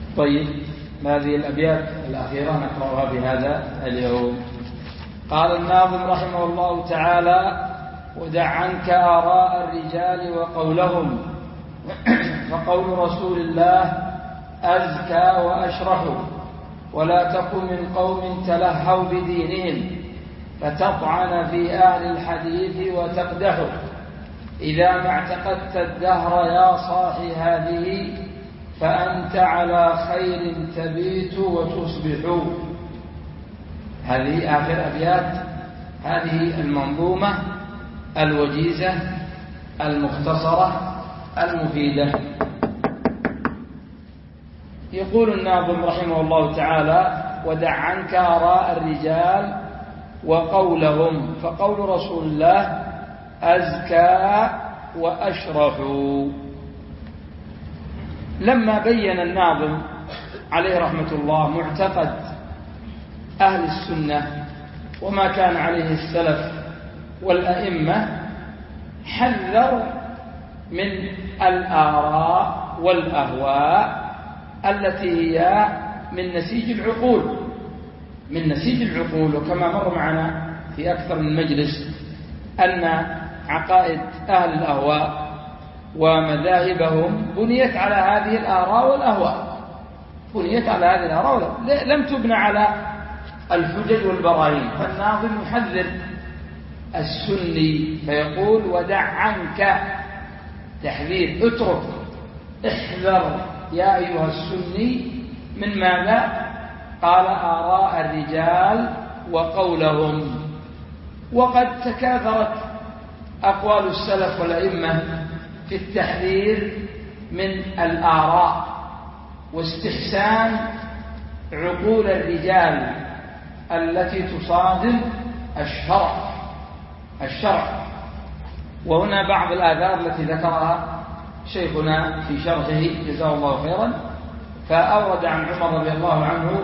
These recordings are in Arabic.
طيب، هذه الأبيات الأخيرة نقرأها بهذا اليوم. قال الناظم رحمه الله تعالى: ودع عنك آراء الرجال وقولهم، فقول رسول الله أزكى وأشرح، ولا تكن من قوم تلهوا بدينهم فتطعن في أهل الحديث وتقدح. إذا ما اعتقدت الدهر يا صاحي هذه، فأنت على خير تبيت وتصبح. هذه آخر أبيات هذه المنظومة الوجيزة المختصرة المفيدة. يقول الناظم رحمه الله تعالى: ودع عنك آراء الرجال وقولهم، فقول رسول الله أزكى وأشرح. لما بين الناظم عليه رحمة الله معتقد أهل السنة وما كان عليه السلف والأئمة، حذر من الآراء والأهواء التي هي من نسيج العقول. وكما مر معنا في أكثر من مجلس أن عقائد أهل الأهواء ومذاهبهم بنيت على هذه الآراء والأهواء، لم تبنى على الحجج والبراهين. فالناظم يحذر السني فيقول: ودع عنك، تحذير، اترك، احذر يا أيها السني من ماذا؟ قال: آراء الرجال وقولهم. وقد تكاثرت أقوال السلف والأئمة في التحذير من الآراء واستحسان عقول الرجال التي تصادم الشرع. وهنا بعض الآثار التي ذكرها شيخنا في شرحه جزاه الله خيرا، فأورد عن عمر رضي الله عنه،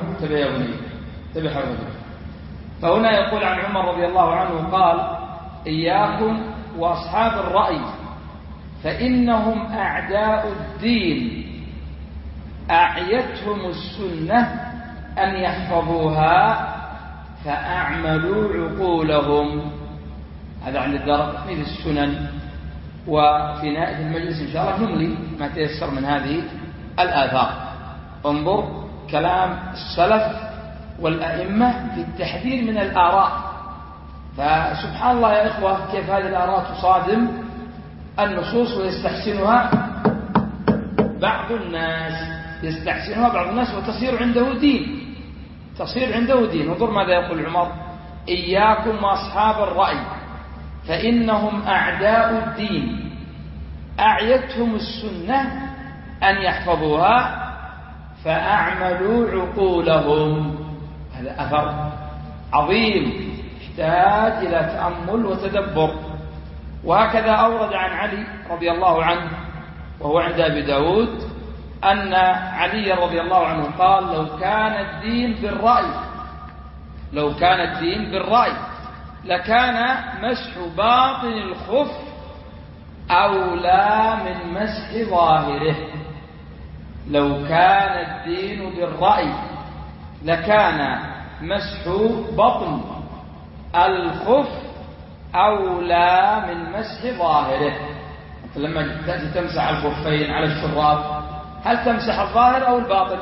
فهنا يقول عن عمر رضي الله عنه قال: إياكم وأصحاب الرأي فإنهم أعداء الدين، أعيتهم السنة أن يحفظوها فأعملوا عقولهم. هذا عند الدارقطني في السنن. وفي نهاية المجلس إن شاء الله نملي ما تيسر من هذه الآثار. انظر كلام السلف والأئمة في التحذير من الآراء. فسبحان الله يا إخوة، كيف هذه الآراء تصادم النصوص ويستحسنها بعض الناس، وتصير عنده دين. انظر ماذا يقول عمر: إياكم وأصحاب الرأي فإنهم أعداء الدين، أعيتهم السنة أن يحفظوها فأعملوا عقولهم. هذا أثر عظيم يحتاج إلى تأمل وتدبر. وهكذا أورد عن علي رضي الله عنه وهو عند أبي داود أن علي رضي الله عنه قال: لو كان الدين بالرأي لكان مسح باطن الخف أولى من مسح ظاهره. لو كان الدين بالرأي لكان مسح بطن الخف أولى من مسح ظاهره. لما تأتي تمسح الخفين على الشراب، هل تمسح الظاهر أو الباطن؟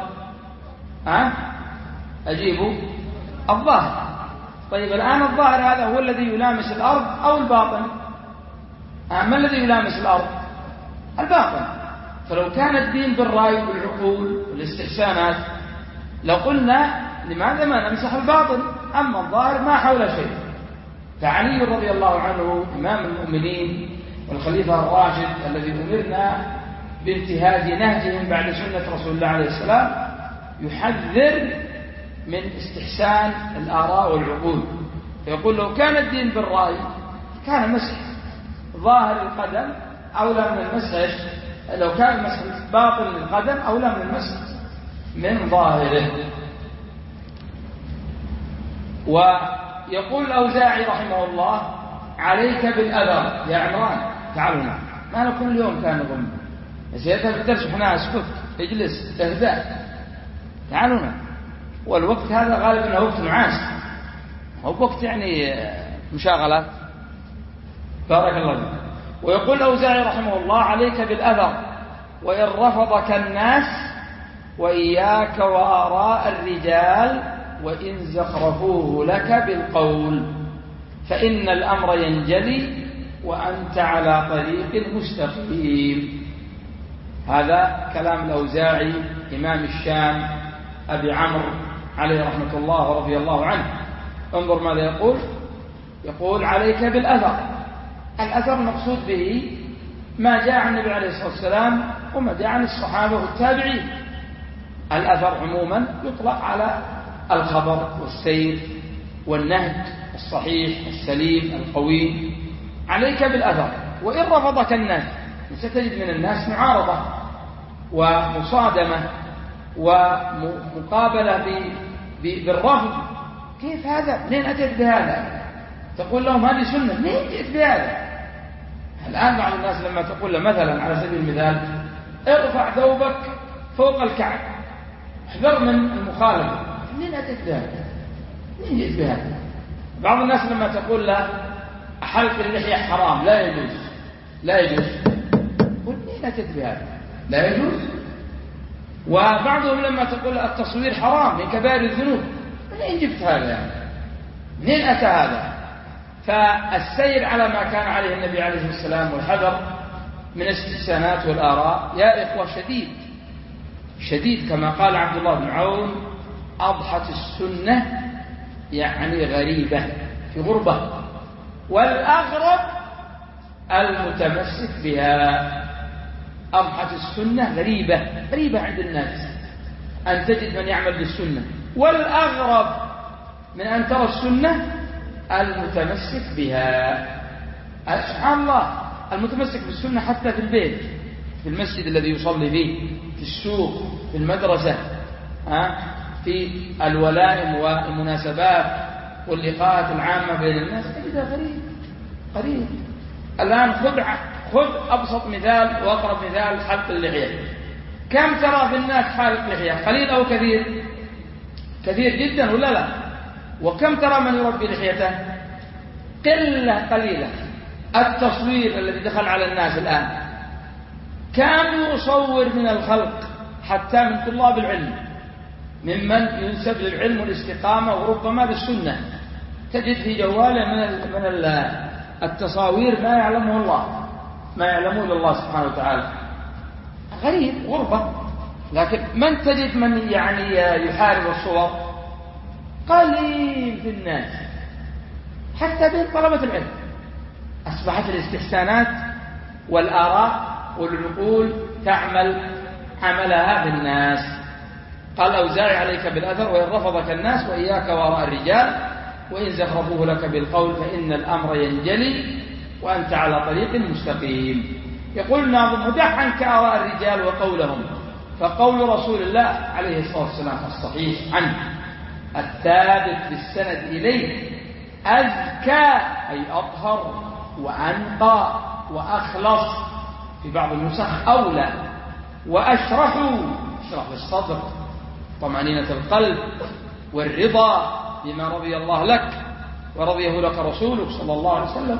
أجيبوا الظاهر. طيب الآن الظاهر هذا هو الذي يلامس الأرض أو الباطن؟ ما الذي يلامس الأرض؟ الباطن. فلو كان الدين بالرأي والعقول والاستحسانات لقلنا لماذا ما نمسح الباطن؟ أما الظاهر ما حول شيء. فعلي رضي الله عنه إمام المؤمنين والخليفة الراشد الذي أمرنا بانتهاج نهجهم بعد سنة رسول الله عليه السلام يحذر من استحسان الآراء والعقول، فيقول: لو كان الدين بالرأي كان مسح ظاهر القدم أولى من المسح، لو كان مسح باطن القدم أولى من المسح من ظاهره. ويقول الأوزاعي رحمه الله: عليك بالأذى يا عمران. تعالوا معنا، ما أنا كل يوم كان نظن سيذهب الدرس وحنا اسكت، اجلس، اهدأ. تعالوا هنا. والوقت هذا غالبا أنه وقت نعاس، هو وقت يعني مشاغلات. بارك الله فيك. ويقول الأوزاعي رحمه الله: عليك بالأثر وإن رفضك الناس، وإياك وآراء الرجال وإن زخرفوه لك بالقول، فإن الأمر ينجلي وأنت على طريق مستقيم. هذا كلام الأوزاعي إمام الشام أبي عمرو عليه رحمة الله ورضي الله عنه. انظر ماذا يقول: يقول: عليك بالأثر. الأثر المقصود به ما جاء عن النبي عليه الصلاة والسلام وما جاء عن الصحابة والتابعين. الأثر عموما يطلق على الخبر والسير والنهج الصحيح السليم القوي. عليك بالأثر وإن رفضك الناس، ستجد من الناس معارضة ومصادمة ومقابلة بالرفض. كيف هذا؟ منين أتيت بهذا؟ تقول لهم هذه سنة، منين جئت بهذا؟ الآن بعض الناس لما تقول له مثلا على سبيل المثال: ارفع ثوبك فوق الكعب، احذر من المخالفة، منين أتيت بهذا؟ منين جئت بهذا؟ بعض الناس لما تقول له حلق اللحية حرام، لا يجوز، لا يجوز، قل منين أتيت بهذا؟ لا يجوز. وبعضهم لما تقول التصوير حرام من كبائر الذنوب، منين جبت هذا يعني؟ منين أتى هذا؟ فالسير على ما كان عليه النبي عليه الصلاة والسلام والحذر من الاستحسانات والآراء يا إخوة شديد شديد. كما قال عبد الله بن عون: أضحت السنة يعني غريبة في غربة، والأغرب المتمسك بها. أضحت السنة غريبة، غريبة عند الناس أن تجد من يعمل بالسنة، والأغرب من أن ترى السنة المتمسك بها. سبحان الله، المتمسك بالسنة حتى في البيت، في المسجد الذي يصلي فيه، في السوق، في المدرسة، في الولائم والمناسبات واللقاءات العامة بين الناس، تجدها غريب غريب. الآن خذ أبسط مثال وأقرب مثال: حلق اللحية. كم ترى في الناس حالق لحية؟ قليل أو كثير؟ كثير جدا ولا لا؟ وكم ترى من يربي لحيته؟ قلة قليلة. التصوير الذي دخل على الناس الآن، كم يصور من الخلق حتى من طلاب العلم، ممن ينسب للعلم والاستقامة وربما للسنة، تجد في جواله من التصاوير ما يعلمه الله، ما يعلمه إلا الله سبحانه وتعالى. غريب، غربة. لكن من تجد من يعني يحارب الصور؟ قليل في الناس، حتى بين طلبة العلم. أصبحت الاستحسانات والآراء والعقول تعمل عملها بالناس. قال الأوزاعي: عليك بالأثر وإن رفضك الناس، وإياك وراء الرجال وإن زخرفوه لك بالقول، فإن الأمر ينجلي وأنت على طريق مستقيم. يقول الناظم: ودع عنك آراء الرجال وقولهم، فقول رسول الله عليه الصلاة والسلام الصحيح عنه الثابت بالسند إليه أزكى، أي أطهر وأنقى وأخلص، في بعض النسخ أولى، وأشرح للصدر، طمأنينة القلب والرضا بما رضي الله لك ورضيه لك رسوله صلى الله عليه وسلم،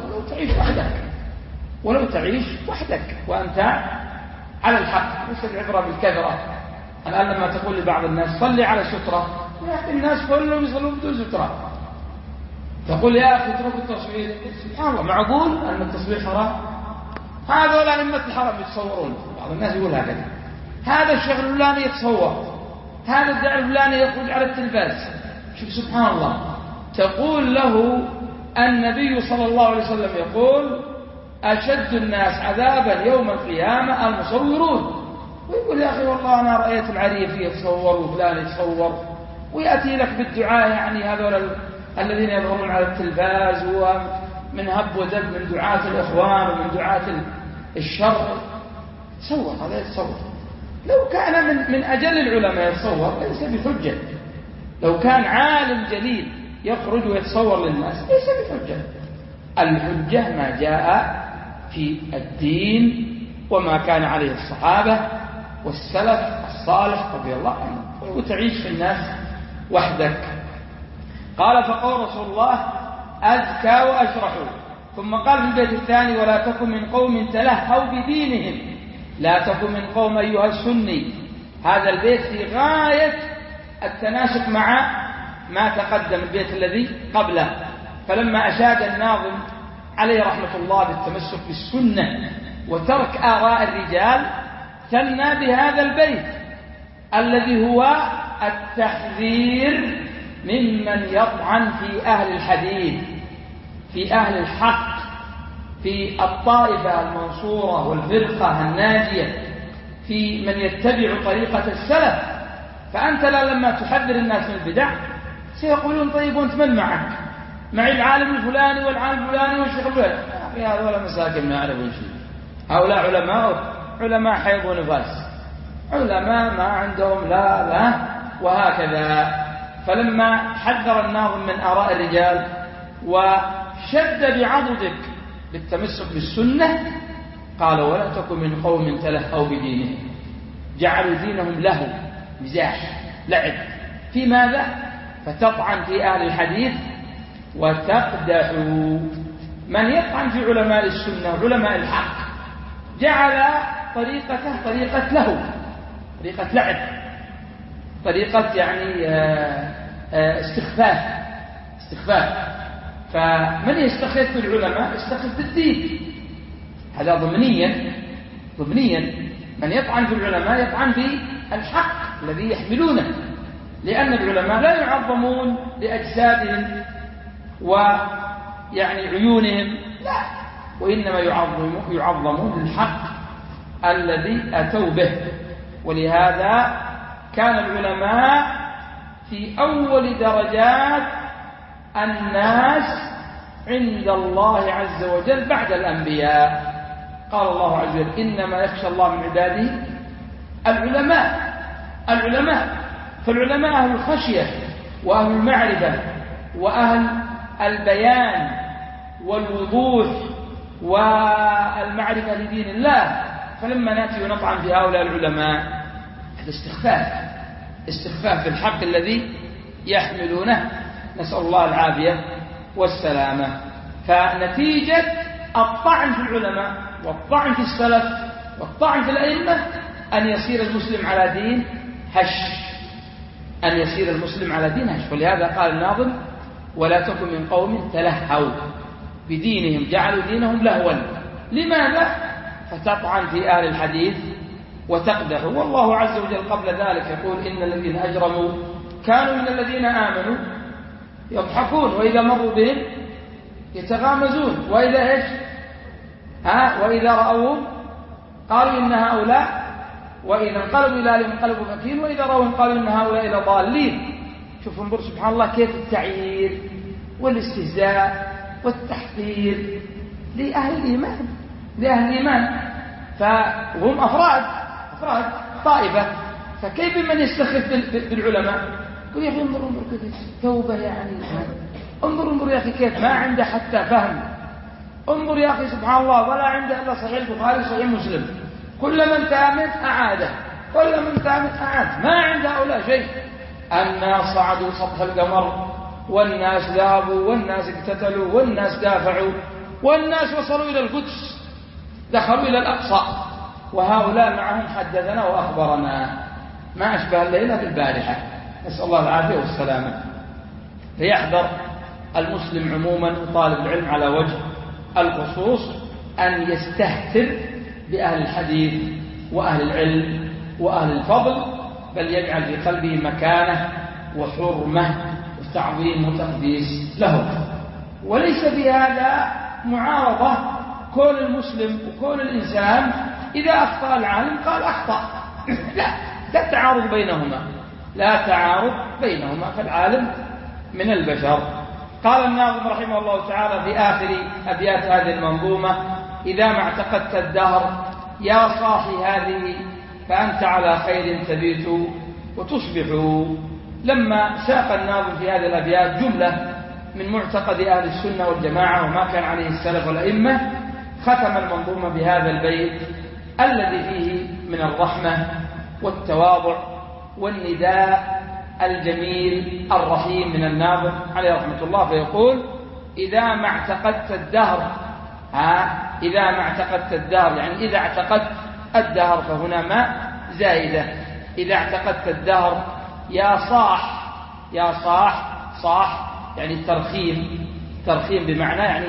ولو تعيش وحدك وأنت على الحق. ليس العبرة بالكثرة. الآن لما تقول لبعض الناس: صلي على سترة، يا أخي الناس كلهم يصلون بدون سترة. تقول: يا أخي اتركوا التصوير. سبحان الله، معقول أن التصوير حرام؟ هذول أئمة الحرم يتصورون. بعض الناس يقول هكذا: هذا الشيخ الفلاني يتصور، هذا الداعي الفلاني يخرج على التلفاز. شوف سبحان الله، تقول له النبي صلى الله عليه وسلم يقول: أشد الناس عذابا يوم القيامة المصورون. ويقول: يا أخي والله أنا رأيت العريف يتصور وفلان يتصور، ويأتي لك بالدعاء. يعني هذول الذين يظهرون على التلفاز ومن هب ودب من دعاة الإخوان ومن دعاة الشر، تصور، هذا يتصور. لو كان من أجل العلماء يتصور ليس بحجة. لو كان عالم جليل يخرج ويتصور للناس ليس بحجة. الحجة ما جاء في الدين وما كان عليه الصحابة والسلف الصالح رضي الله عنه، وتعيش في الناس وحدك. قال فقول رسول الله أزكى وأشرح. ثم قال في البيت الثاني ولا تكن من قوم تلهوا بدينهم، لا تكن من قوم أيها السني. هذا البيت في غاية التناسق مع ما تقدم البيت الذي قبله. فلما أشاد الناظم عليه رحمة الله بالتمسك بالسنة وترك آراء الرجال ثنى بهذا البيت الذي هو التحذير ممن يطعن في أهل الحديث، في أهل الحق، في الطائفة المنصورة والفرقة الناجية، في من يتبع طريقة السلف. فأنت لما تحذر الناس من البدع سيقولون طيب وانت من معك؟ معي العالم الفلاني والعالم الفلاني والشيخ الفلاني. يا هذول مساكين ما يعرفون شيء، هؤلاء علماء حيض ونفاس، علماء ما عندهم لا وهكذا. فلما حذر الناظم من آراء الرجال وشد بعضدك بالتمسك بالسنة قال ولا تكن من قوم تلهوا بدينهم، جعلوا دينهم له مزاح لعب في ماذا؟ فتطعن في أهل الحديث وتقدح. من يطعن في علماء السنة وعلماء الحق جعل طريقته طريقة له، طريقة لعب، طريقة يعني استخفاف. فمن يستخف بالعلماء يستخف بالدين، هذا ضمنيا. من يطعن في العلماء يطعن في الحق الذي يحملونه، لأن العلماء لا يعظمون لأجسادهم ويعني عيونهم، لا، وإنما يعظمون للحق الذي أتوا به. ولهذا كان العلماء في أول درجات الناس عند الله عز وجل بعد الأنبياء. قال الله عز وجل إنما يخشى الله من عباده العلماء. فالعلماء أهل الخشية وأهل المعرفة وأهل البيان والوضوح والمعرفة لدين الله. فلما نأتي ونطعن في هؤلاء العلماء هذا استخفاف بالحق الذي يحملونه، نسأل الله العافية والسلامة. فنتيجة الطعن في العلماء والطعن في السلف والطعن في الأئمة أن يصير المسلم على دين هش، ولهذا قال الناظم ولا تكن من قوم تلهوا بدينهم، جعلوا دينهم لهوا. لماذا؟ فتطعن في أهل الحديث وتقدح. والله عز وجل قبل ذلك يقول إن الذين أجرموا كانوا من الذين آمنوا يضحكون وإذا مروا بهم يتغامزون وإذا رأوهم قالوا إن هؤلاء، وإذا انقلبوا إلى أهلهم انقلبوا فكين، وإذا رأوهم قالوا إن هؤلاء لضالين. شوفوا انظر سبحان الله كيف التعيير والاستهزاء والتحقير لأهل الإيمان. فهم أفراد طائفة، فكيف من يستخف بالعلماء؟ يقول يا أخي انظر كيف توبة، يعني انظر يا أخي كيف ما عنده حتى فهم. انظر يا أخي سبحان الله ولا عنده إلا صحيح البخاري صحيح مسلم، كل من تامت أعاده، ما عنده هؤلاء شيء. الناس صعدوا سطح القمر، والناس ذهبوا، والناس اقتتلوا، والناس دافعوا، والناس وصلوا إلى القدس، دخلوا إلى الأقصى، وهؤلاء معهم حدثنا وأخبرنا. ما أشبه الليلة بالبارحة، نسأل الله العافية والسلامة. فيحذر المسلم عموما وطالب العلم على وجه الخصوص أن يستهتر بأهل الحديث وأهل العلم وأهل الفضل، بل يجعل في قلبه مكانة وحرمة وتعظيم وتقديس لهم. وليس في هذا معارضة كون المسلم وكون الإنسان إذا أخطأ العالم قال أخطأ، لا تعارض بينهما، فالعالم من البشر. قال الناظم رحمه الله تعالى في آخر أبيات هذه المنظومة إذا ما اعتقدت الدهر يا صاحي هذه فأنت على خير تبيت وتصبح. لما ساق الناظم في هذه الأبيات جملة من معتقد أهل السنة والجماعة وما كان عليه السلف والأئمة، ختم المنظومة بهذا البيت الذي فيه من الرحمة والتواضع والنداء الجميل الرحيم من الناظم عليه رحمة الله، فيقول: إذا ما اعتقدت الدهر، إذا ما اعتقدت الدهر يعني إذا اعتقدت الدهر، فهنا ما زائدة، إذا اعتقدت الدهر يا صاح، يا صاح يعني ترخيم بمعنى يعني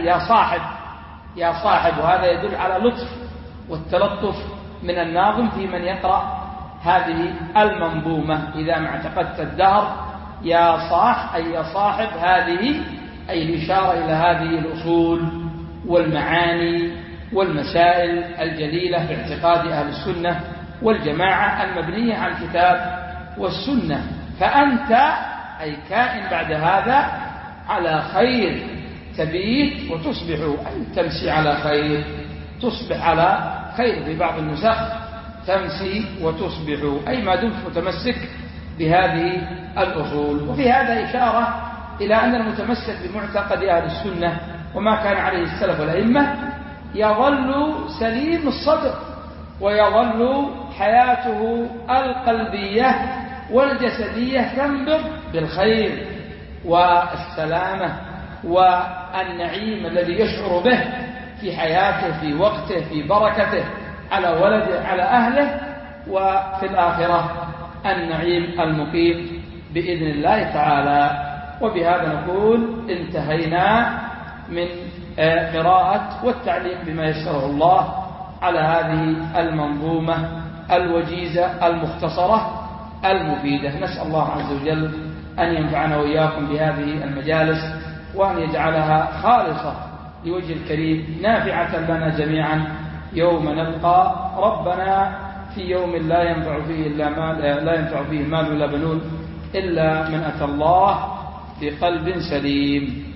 يا صاحب، وهذا يدل على لطف والتلطف من الناظم في من يقرأ هذه المنظومة. إذا ما اعتقدت الدهر يا صاح أي يا صاحب هذه، أي الإشارة إلى هذه الأصول والمعاني والمسائل الجليلة في اعتقاد أهل السنة والجماعة المبنية على الكتاب والسنة، فأنت أي كائن بعد هذا على خير تبيت وتصبح، أي تمسي على خير، تصبح على خير، في بعض النسخ تمسي وتصبح، أي ما دمت متمسك بهذه الأصول. وفي هذا إشارة إلى أن المتمسك بمعتقد أهل السنة وما كان عليه السلف والأئمة يظل سليم الصدر، ويظل حياته القلبية والجسدية تنبض بالخير والسلامة والنعيم الذي يشعر به في حياته، في وقته، في بركته على ولده، على أهله، وفي الآخرة النعيم المقيم بإذن الله تعالى. وبهذا نقول انتهينا من قراءة والتعليق بما يسره الله على هذه المنظومة الوجيزة المختصرة المفيدة. نسأل الله عز وجل أن ينفعنا وإياكم بهذه المجالس، وأن يجعلها خالصة لوجه الكريم نافعة لنا جميعا يوم نلقى ربنا في يوم لا ينفع فيه مال ولا بنون إلا من أتى الله بقلب سليم.